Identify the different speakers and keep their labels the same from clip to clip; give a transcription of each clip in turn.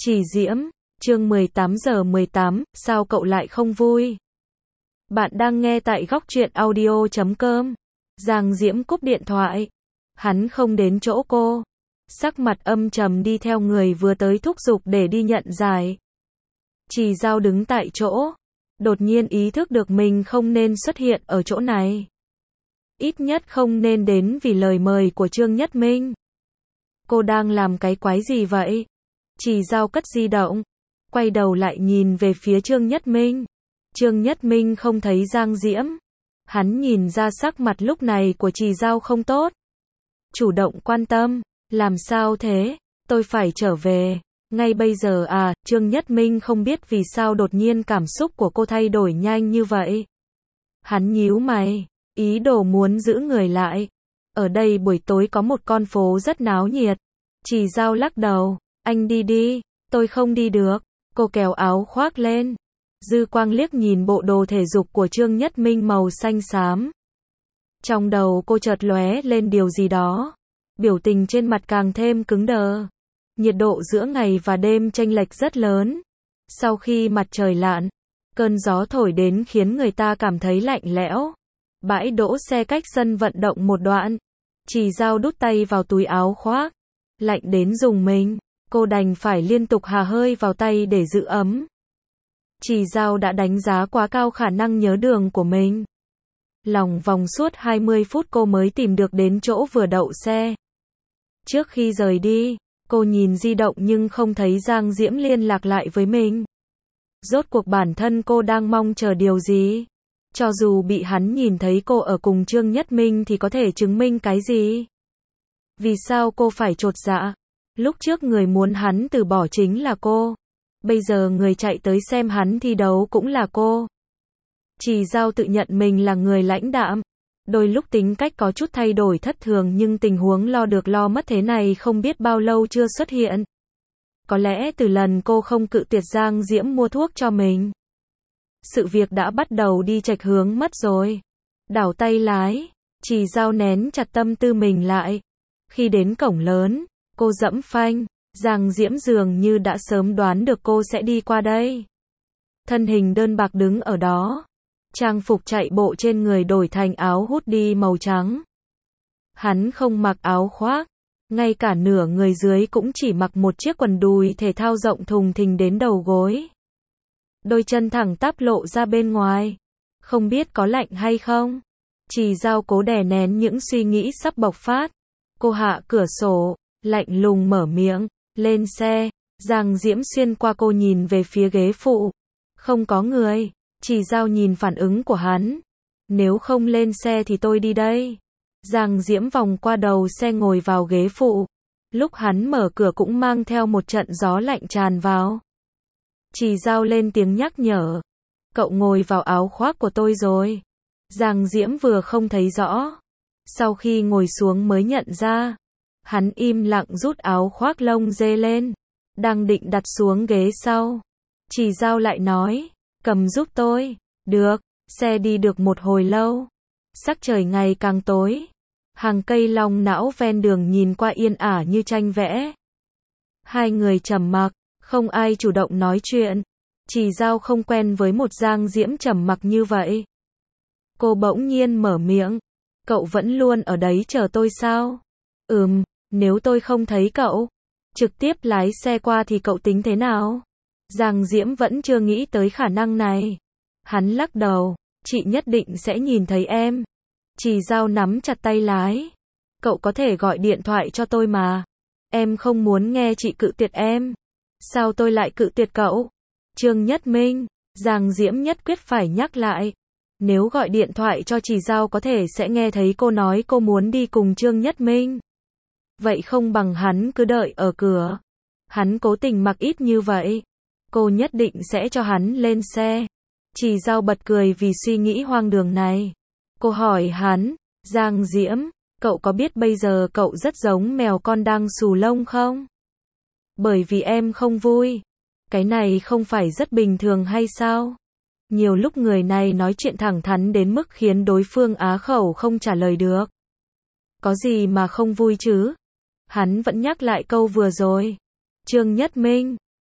Speaker 1: Chỉ Diễm, chương 18:18, sao cậu lại không vui? Bạn đang nghe tại Góc Truyện Audio.com. Giang Diễm cúp điện thoại. Hắn không đến chỗ cô. Sắc mặt âm trầm đi theo người vừa tới thúc giục để đi nhận giải. Chỉ Giao đứng tại chỗ. Đột nhiên ý thức được mình không nên xuất hiện ở chỗ này. Ít nhất không nên đến vì lời mời của Trương Nhất Minh. Cô đang làm cái quái gì vậy? Chỉ Giao cất di động, quay đầu lại nhìn về phía Trương Nhất Minh. Trương Nhất Minh không thấy Giang Diễm. Hắn nhìn ra sắc mặt lúc này của Chỉ Giao không tốt. Chủ động quan tâm, làm sao thế? Tôi phải trở về. Ngay bây giờ à? Trương Nhất Minh không biết vì sao đột nhiên cảm xúc của cô thay đổi nhanh như vậy. Hắn nhíu mày, ý đồ muốn giữ người lại. Ở đây buổi tối có một con phố rất náo nhiệt. Chỉ Giao lắc đầu, anh đi đi, tôi không đi được. Cô kéo áo khoác lên. Dư quang liếc nhìn bộ đồ thể dục của Trương Nhất Minh màu xanh xám. Trong đầu cô chợt lóe lên điều gì đó. Biểu tình trên mặt càng thêm cứng đờ. Nhiệt độ giữa ngày và đêm chênh lệch rất lớn. Sau khi mặt trời lặn, cơn gió thổi đến khiến người ta cảm thấy lạnh lẽo. Bãi đỗ xe cách sân vận động một đoạn. Chỉ Giao đút tay vào túi áo khoác. Lạnh đến rùng mình, cô đành phải liên tục hà hơi vào tay để giữ ấm. Chỉ Giao đã đánh giá quá cao khả năng nhớ đường của mình. Lòng vòng suốt 20 phút cô mới tìm được đến chỗ vừa đậu xe. Trước khi rời đi, cô nhìn di động nhưng không thấy Giang Diễm liên lạc lại với mình. Rốt cuộc bản thân cô đang mong chờ điều gì? Cho dù bị hắn nhìn thấy cô ở cùng Trương Nhất Minh thì có thể chứng minh cái gì? Vì sao cô phải chột dạ? Lúc trước người muốn hắn từ bỏ chính là cô. Bây giờ người chạy tới xem hắn thi đấu cũng là cô. Chỉ Giao tự nhận mình là người lãnh đạm. Đôi lúc tính cách có chút thay đổi thất thường nhưng tình huống lo được lo mất thế này không biết bao lâu chưa xuất hiện. Có lẽ từ lần cô không cự tuyệt Giang Diễm mua thuốc cho mình. Sự việc đã bắt đầu đi chệch hướng mất rồi. Đảo tay lái, Chỉ Giao nén chặt tâm tư mình lại. Khi đến cổng lớn, cô giẫm phanh. Giang Diễm dường như đã sớm đoán được cô sẽ đi qua đây. Thân hình đơn bạc đứng ở đó. Trang phục chạy bộ trên người đổi thành áo hoodie màu trắng. Hắn không mặc áo khoác. Ngay cả nửa người dưới cũng chỉ mặc một chiếc quần đùi thể thao rộng thùng thình đến đầu gối. Đôi chân thẳng tắp lộ ra bên ngoài. Không biết có lạnh hay không? Chỉ Giao cố đè nén những suy nghĩ sắp bộc phát. Cô hạ cửa sổ, lạnh lùng mở miệng. Lên xe. Giang Diễm xuyên qua cô nhìn về phía ghế phụ. Không có người. Chỉ Giao nhìn phản ứng của hắn. Nếu không lên xe thì tôi đi đây. Giang Diễm vòng qua đầu xe ngồi vào ghế phụ. Lúc hắn mở cửa cũng mang theo một trận gió lạnh tràn vào. Chỉ Giao lên tiếng nhắc nhở. Cậu ngồi vào áo khoác của tôi rồi. Giang Diễm vừa không thấy rõ. Sau khi ngồi xuống mới nhận ra. Hắn im lặng rút áo khoác lông dê lên. Đang định đặt xuống ghế sau. Chỉ Giao lại nói. Cầm giúp tôi. Được. Xe đi được một hồi lâu. Sắc trời ngày càng tối. Hàng cây long não ven đường nhìn qua yên ả như tranh vẽ. Hai người trầm mặc. Không ai chủ động nói chuyện. Chỉ Giao không quen với một Giang Diễm trầm mặc như vậy. Cô bỗng nhiên mở miệng. Cậu vẫn luôn ở đấy chờ tôi sao? Nếu tôi không thấy cậu, trực tiếp lái xe qua thì cậu tính thế nào? Giang Diễm vẫn chưa nghĩ tới khả năng này. Hắn lắc đầu, chị nhất định sẽ nhìn thấy em. Chỉ Giao nắm chặt tay lái. Cậu có thể gọi điện thoại cho tôi mà. Em không muốn nghe chị cự tuyệt em. Sao tôi lại cự tuyệt cậu? Trương Nhất Minh, Giang Diễm nhất quyết phải nhắc lại. Nếu gọi điện thoại cho Chỉ Giao có thể sẽ nghe thấy cô nói cô muốn đi cùng Trương Nhất Minh. Vậy không bằng hắn cứ đợi ở cửa. Hắn cố tình mặc ít như vậy. Cô nhất định sẽ cho hắn lên xe. Chỉ Giao bật cười vì suy nghĩ hoang đường này. Cô hỏi hắn, Giang Diễm, cậu có biết bây giờ cậu rất giống mèo con đang xù lông không? Bởi vì em không vui. Cái này không phải rất bình thường hay sao? Nhiều lúc người này nói chuyện thẳng thắn đến mức khiến đối phương á khẩu không trả lời được. Có gì mà không vui chứ? Hắn vẫn nhắc lại câu vừa rồi. Trương Nhất Minh,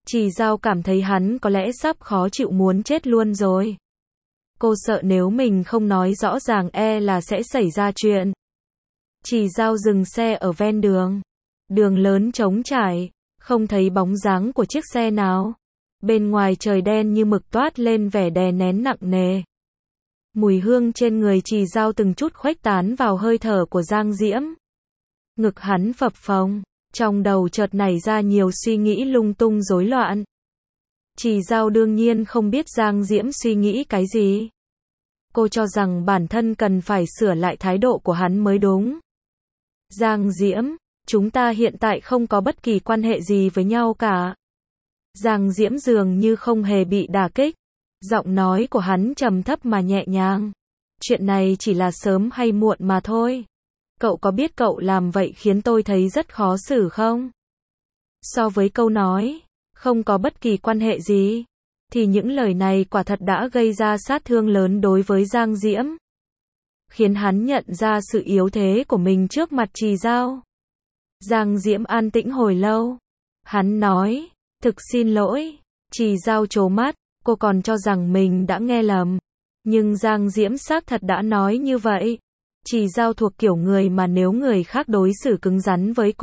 Speaker 1: Trì Dao cảm thấy hắn có lẽ sắp khó chịu muốn chết luôn rồi. Cô sợ nếu mình không nói rõ ràng là sẽ xảy ra chuyện. Trì Dao dừng xe ở ven đường. Đường lớn trống trải, không thấy bóng dáng của chiếc xe nào. Bên ngoài trời đen như mực toát lên vẻ đè nén nặng nề. Mùi hương trên người Trì Dao từng chút khuếch tán vào hơi thở của Giang Diễm. Ngực hắn phập phồng, trong đầu chợt nảy ra nhiều suy nghĩ lung tung rối loạn. Trì Dao đương nhiên không biết Giang Diễm suy nghĩ cái gì. Cô cho rằng bản thân cần phải sửa lại thái độ của hắn mới đúng. Giang Diễm, chúng ta hiện tại không có bất kỳ quan hệ gì với nhau cả. Giang Diễm dường như không hề bị đả kích. Giọng nói của hắn trầm thấp mà nhẹ nhàng. Chuyện này chỉ là sớm hay muộn mà thôi. Cậu có biết cậu làm vậy khiến tôi thấy rất khó xử không? So với câu nói, không có bất kỳ quan hệ gì, thì những lời này quả thật đã gây ra sát thương lớn đối với Giang Diễm. Khiến hắn nhận ra sự yếu thế của mình trước mặt Trì Dao. Giang Diễm an tĩnh hồi lâu. Hắn nói, thực xin lỗi. Trì Dao trố mắt, cô còn cho rằng mình đã nghe lầm. Nhưng Giang Diễm xác thật đã nói như vậy. Trì Dao thuộc kiểu người mà nếu người khác đối xử cứng rắn với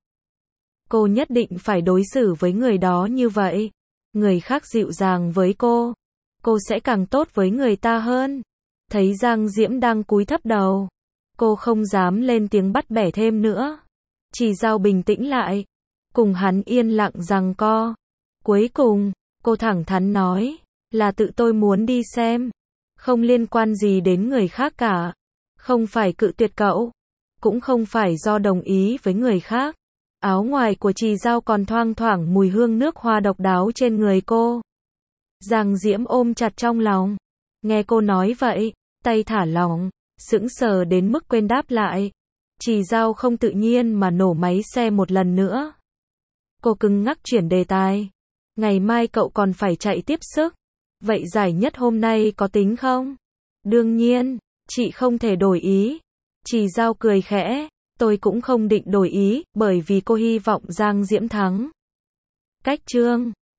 Speaker 1: cô nhất định phải đối xử với người đó như vậy. Người khác dịu dàng với cô sẽ càng tốt với người ta hơn. Thấy Giang Diễm đang cúi thấp đầu, cô không dám lên tiếng bắt bẻ thêm nữa. Trì Dao bình tĩnh lại, cùng hắn yên lặng giằng co. Cuối cùng, cô thẳng thắn nói, là tự tôi muốn đi xem, không liên quan gì đến người khác cả. Không phải cự tuyệt cậu, cũng không phải do đồng ý với người khác. Áo ngoài của Trì Dao còn thoang thoảng mùi hương nước hoa độc đáo trên người cô. Giang Diễm ôm chặt trong lòng. Nghe cô nói vậy, tay thả lỏng, sững sờ đến mức quên đáp lại. Trì Dao không tự nhiên mà nổ máy xe một lần nữa. Cô cứng ngắc chuyển đề tài. Ngày mai cậu còn phải chạy tiếp sức. Vậy giải nhất hôm nay có tính không? Đương nhiên, chị không thể đổi ý. Trì Dao cười khẽ. Tôi cũng không định đổi ý, bởi vì cô hy vọng Giang Diễm thắng. Cách chương